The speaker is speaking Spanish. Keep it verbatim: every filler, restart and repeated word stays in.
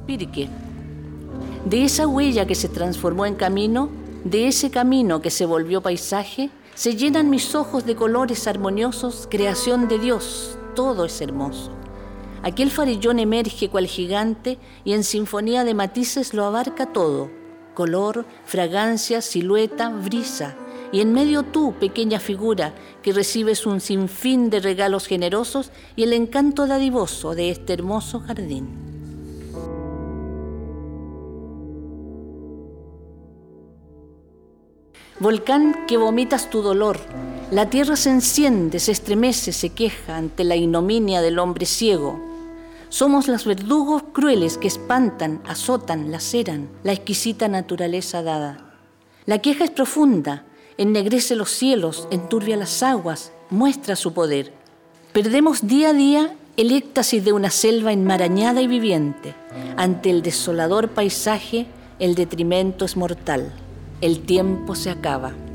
Pirque. De esa huella que se transformó en camino, de ese camino que se volvió paisaje, se llenan mis ojos de colores armoniosos, creación de Dios, todo es hermoso. Aquel farellón emerge cual gigante y en sinfonía de matices lo abarca todo, color, fragancia, silueta, brisa, y en medio tú, pequeña figura, que recibes un sinfín de regalos generosos y el encanto dadivoso de este hermoso jardín. Volcán que vomitas tu dolor, la tierra se enciende, se estremece, se queja ante la ignominia del hombre ciego. Somos los verdugos crueles que espantan, azotan, laceran la exquisita naturaleza dada. La queja es profunda, ennegrece los cielos, enturbia las aguas, muestra su poder. Perdemos día a día el éxtasis de una selva enmarañada y viviente. Ante el desolador paisaje, el detrimento es mortal. El tiempo se acaba.